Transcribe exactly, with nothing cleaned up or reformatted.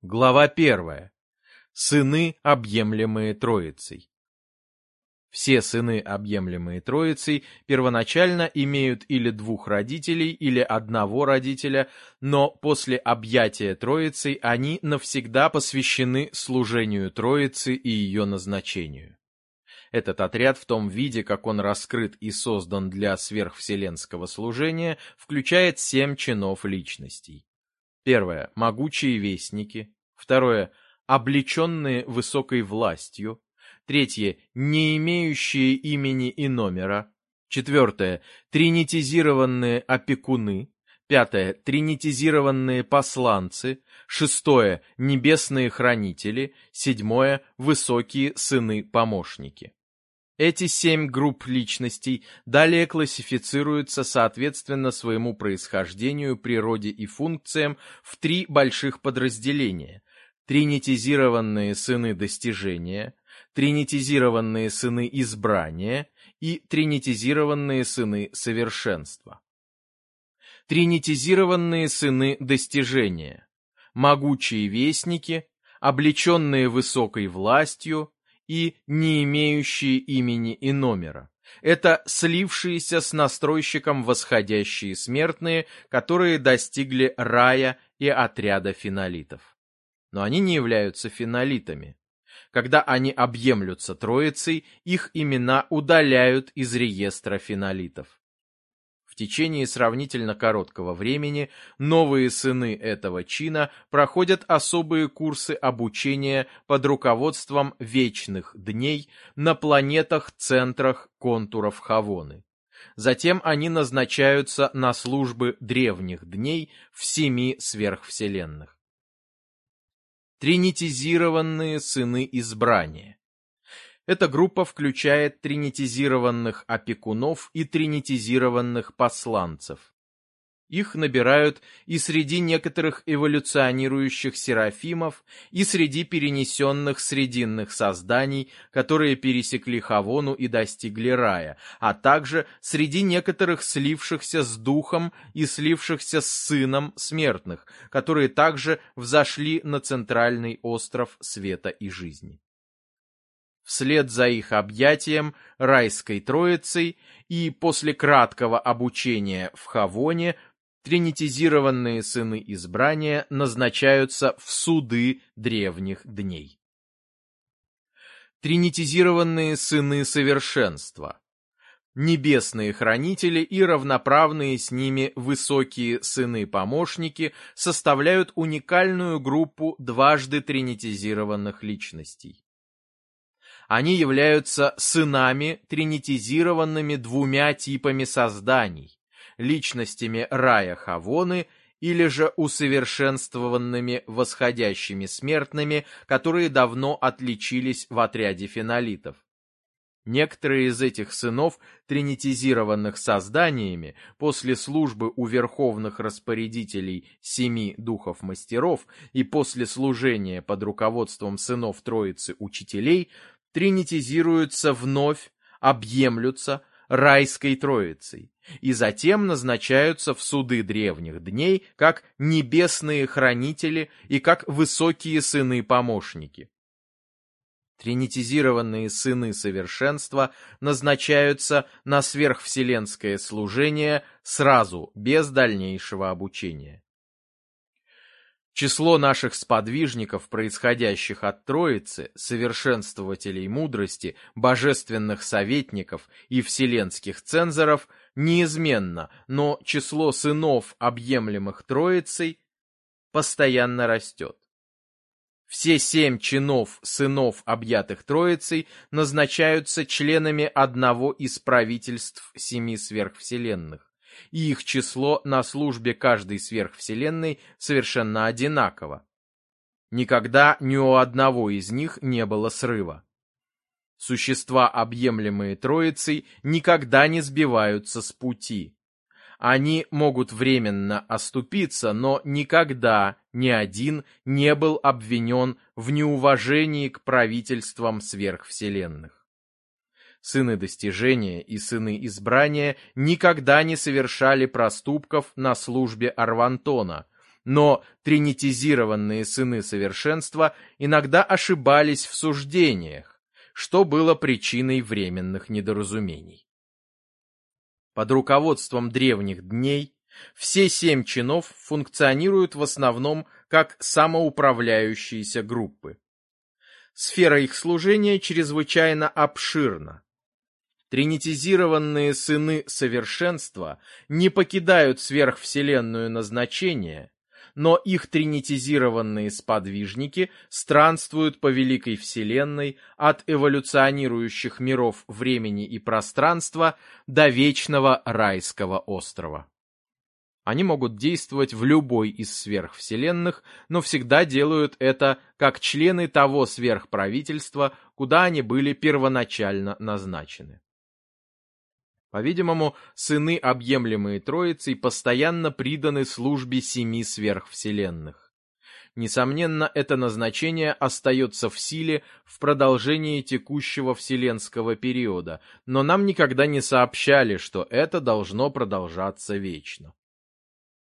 Глава первая. Сыны, объемлемые Троицей. Все сыны, объемлемые Троицей, первоначально имеют или двух родителей, или одного родителя, но после объятия Троицей они навсегда посвящены служению Троицы и ее назначению. Этот отряд в том виде, как он раскрыт и создан для сверхвселенского служения, включает семь чинов личностей. Первое – могучие вестники. Второе – облеченные высокой властью. Третье – не имеющие имени и номера. Четвертое – тринитизированные опекуны. Пятое – тринитизированные посланцы. Шестое – небесные хранители. Седьмое – высокие сыны-помощники. Эти семь групп личностей далее классифицируются соответственно своему происхождению, природе и функциям в три больших подразделения: тринитизированные сыны достижения, тринитизированные сыны избрания и тринитизированные сыны совершенства. Тринитизированные сыны достижения: могучие вестники, облеченные высокой властью и не имеющие имени и номера. Это слившиеся с настройщиком восходящие смертные, которые достигли рая и отряда фенолитов. Но они не являются фенолитами. Когда они объемлются Троицей, их имена удаляют из реестра фенолитов. В течение сравнительно короткого времени новые сыны этого чина проходят особые курсы обучения под руководством вечных дней на планетах-центрах контуров Хавоны. Затем они назначаются на службы древних дней в семи сверхвселенных. Тринитизированные сыны избрания. Эта группа включает тринитизированных опекунов и тринитизированных посланцев. Их набирают и среди некоторых эволюционирующих серафимов, и среди перенесенных срединных созданий, которые пересекли Хавону и достигли рая, а также среди некоторых слившихся с духом и слившихся с сыном смертных, которые также взошли на центральный остров света и жизни. Вслед за их объятием райской Троицей и после краткого обучения в Хавоне тринитизированные сыны избрания назначаются в суды древних дней. Тринитизированные сыны совершенства. Небесные хранители и равноправные с ними высокие сыны-помощники составляют уникальную группу дважды тринитизированных личностей. Они являются сынами, тринитизированными двумя типами созданий: личностями рая Хавоны или же усовершенствованными восходящими смертными, которые давно отличились в отряде фенолитов. Некоторые из этих сынов, тринитизированных созданиями, после службы у верховных распорядителей семи духов-мастеров и после служения под руководством сынов Троицы учителей, тринитизируются вновь, объемлются райской Троицей и затем назначаются в суды древних дней как небесные хранители и как высокие сыны-помощники. Тринитизированные сыны совершенства назначаются на сверхвселенское служение сразу, без дальнейшего обучения. Число наших сподвижников, происходящих от Троицы, совершенствователей мудрости, божественных советников и вселенских цензоров, неизменно, но число сынов, объемлемых Троицей, постоянно растет. Все семь чинов сынов, объятых Троицей, назначаются членами одного из правительств семи сверхвселенных, и их число на службе каждой сверхвселенной совершенно одинаково. Никогда ни у одного из них не было срыва. Существа, объемлемые Троицей, никогда не сбиваются с пути. Они могут временно оступиться, но никогда ни один не был обвинен в неуважении к правительствам сверхвселенных. Сыны достижения и сыны избрания никогда не совершали проступков на службе Арвантона, Но тринитизированные сыны совершенства иногда ошибались в суждениях, что было причиной временных недоразумений. Под руководством древних дней все семь чинов функционируют в основном как самоуправляющиеся группы. Сфера их служения чрезвычайно обширна. Тринитизированные сыны совершенства не покидают сверхвселенную назначение, но их тринитизированные сподвижники странствуют по великой вселенной от эволюционирующих миров времени и пространства до вечного райского острова. Они могут действовать в любой из сверхвселенных, но всегда делают это как члены того сверхправительства, куда они были первоначально назначены. По-видимому, сыны, объемлемые Троицей, постоянно приданы службе семи сверхвселенных. Несомненно, это назначение остается в силе в продолжении текущего вселенского периода, но нам никогда не сообщали, что это должно продолжаться вечно.